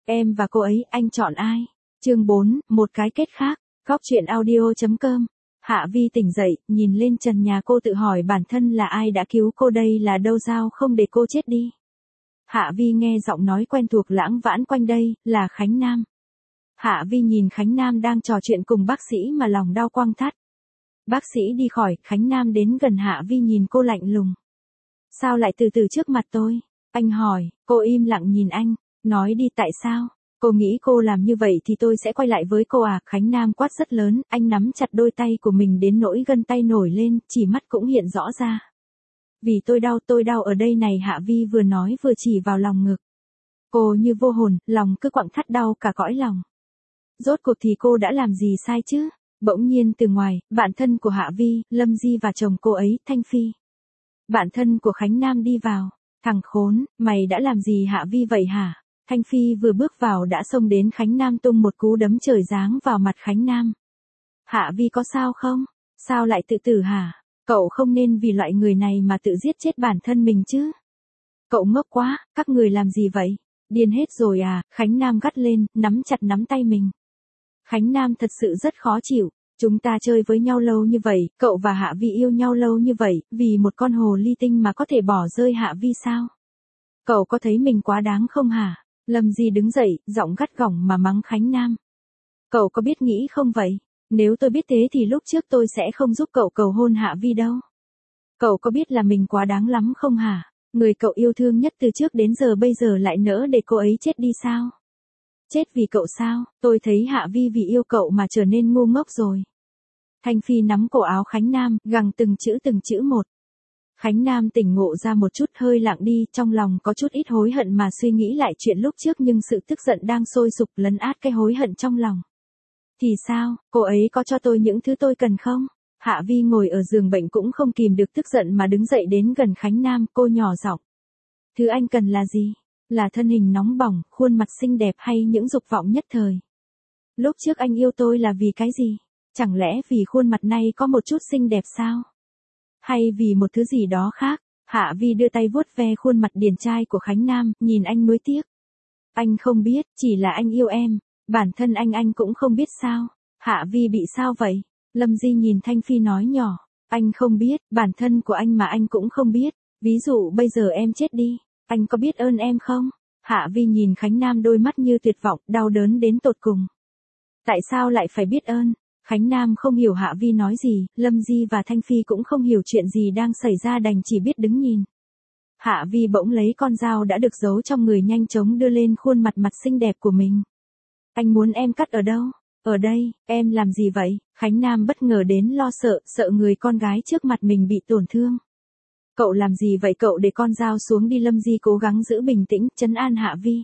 Em và cô ấy, anh chọn ai? Chương 4, một cái kết khác. Góc truyện audio.com. Hạ Vi tỉnh dậy, nhìn lên trần nhà cô tự hỏi bản thân là ai đã cứu cô đây là đâu giao không để cô chết đi. Hạ Vi nghe giọng nói quen thuộc lãng vãn quanh đây, là Khánh Nam. Hạ Vi nhìn Khánh Nam đang trò chuyện cùng bác sĩ mà lòng đau quặng thắt. Bác sĩ đi khỏi, Khánh Nam đến gần Hạ Vi nhìn cô lạnh lùng. Sao lại từ từ trước mặt tôi? Anh hỏi, cô im lặng nhìn anh, nói đi tại sao? Cô nghĩ cô làm như vậy thì tôi sẽ quay lại với cô à? Khánh Nam quát rất lớn, anh nắm chặt đôi tay của mình đến nỗi gân tay nổi lên, chỉ mắt cũng hiện rõ ra. Vì tôi đau ở đây này. Hạ Vi vừa nói vừa chỉ vào lòng ngực. Cô như vô hồn, lòng cứ quặn thắt đau cả cõi lòng. Rốt cuộc thì cô đã làm gì sai chứ? Bỗng nhiên từ ngoài, bạn thân của Hạ Vi, Lâm Di và chồng cô ấy, Thanh Phi. Bạn thân của Khánh Nam đi vào. Thằng khốn, mày đã làm gì Hạ Vi vậy hả? Thanh Phi vừa bước vào đã xông đến Khánh Nam tung một cú đấm trời giáng vào mặt Khánh Nam. Hạ Vi có sao không? Sao lại tự tử hả? Cậu không nên vì loại người này mà tự giết chết bản thân mình chứ. Cậu ngốc quá, các người làm gì vậy? Điên hết rồi à? Khánh Nam gắt lên, nắm chặt nắm tay mình. Khánh Nam thật sự rất khó chịu. Chúng ta chơi với nhau lâu như vậy, cậu và Hạ Vi yêu nhau lâu như vậy, vì một con hồ ly tinh mà có thể bỏ rơi Hạ Vi sao? Cậu có thấy mình quá đáng không hả? Lâm Di đứng dậy, giọng gắt gỏng mà mắng Khánh Nam. Cậu có biết nghĩ không vậy? Nếu tôi biết thế thì lúc trước tôi sẽ không giúp cậu cầu hôn Hạ Vi đâu. Cậu có biết là mình quá đáng lắm không hả? Người cậu yêu thương nhất từ trước đến giờ bây giờ lại nỡ để cô ấy chết đi sao? Chết vì cậu sao? Tôi thấy Hạ Vi vì yêu cậu mà trở nên ngu ngốc rồi. Thanh Phi nắm cổ áo Khánh Nam, gằn từng chữ một. Khánh Nam tỉnh ngộ ra một chút, hơi lặng đi, trong lòng có chút ít hối hận mà suy nghĩ lại chuyện lúc trước, nhưng sự tức giận đang sôi sục lấn át cái hối hận trong lòng. Thì sao, cô ấy có cho tôi những thứ tôi cần không? Hạ Vi ngồi ở giường bệnh cũng không kìm được tức giận mà đứng dậy đến gần Khánh Nam, cô nhỏ giọng. Thứ anh cần là gì? Là thân hình nóng bỏng, khuôn mặt xinh đẹp hay những dục vọng nhất thời? Lúc trước anh yêu tôi là vì cái gì? Chẳng lẽ vì khuôn mặt này có một chút xinh đẹp sao? Hay vì một thứ gì đó khác? Hạ Vi đưa tay vuốt ve khuôn mặt điển trai của Khánh Nam, nhìn anh nuối tiếc. Anh không biết, chỉ là anh yêu em. Bản thân anh cũng không biết sao? Hạ Vi bị sao vậy? Lâm Di nhìn Thanh Phi nói nhỏ. Anh không biết, bản thân của anh mà anh cũng không biết. Ví dụ bây giờ em chết đi, anh có biết ơn em không? Hạ Vi nhìn Khánh Nam đôi mắt như tuyệt vọng, đau đớn đến tột cùng. Tại sao lại phải biết ơn? Khánh Nam không hiểu Hạ Vi nói gì, Lâm Di và Thanh Phi cũng không hiểu chuyện gì đang xảy ra, đành chỉ biết đứng nhìn. Hạ Vi bỗng lấy con dao đã được giấu trong người nhanh chóng đưa lên khuôn mặt xinh đẹp của mình. Anh muốn em cắt ở đâu? Ở đây. Em làm gì vậy? Khánh Nam bất ngờ đến lo sợ người con gái trước mặt mình bị tổn thương. Cậu làm gì vậy? Cậu để con dao xuống đi. Lâm Di cố gắng giữ bình tĩnh, trấn an Hạ Vi.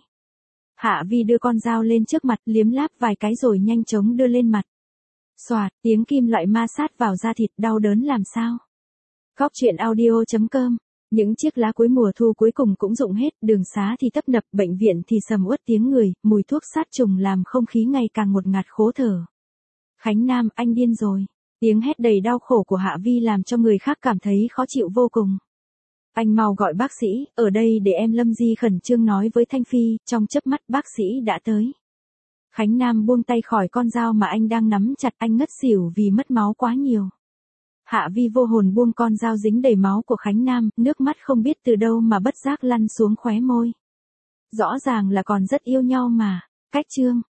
Hạ Vi đưa con dao lên trước mặt, liếm láp vài cái rồi nhanh chóng đưa lên mặt. Xoạt, tiếng kim loại ma sát vào da thịt, đau đớn làm sao? Góc truyện audio.com. Những chiếc lá cuối mùa thu cuối cùng cũng rụng hết, đường xá thì tấp nập, bệnh viện thì sầm uất tiếng người, mùi thuốc sát trùng làm không khí ngày càng ngột ngạt khố thở. Khánh Nam, anh điên rồi. Tiếng hét đầy đau khổ của Hạ Vi làm cho người khác cảm thấy khó chịu vô cùng. Anh mau gọi bác sĩ, ở đây để em. Lâm Di khẩn trương nói với Thanh Phi, trong chớp mắt bác sĩ đã tới. Khánh Nam buông tay khỏi con dao mà anh đang nắm chặt, anh ngất xỉu vì mất máu quá nhiều. Hạ Vi vô hồn buông con dao dính đầy máu của Khánh Nam, nước mắt không biết từ đâu mà bất giác lăn xuống khóe môi. Rõ ràng là còn rất yêu nhau mà. Cách chương.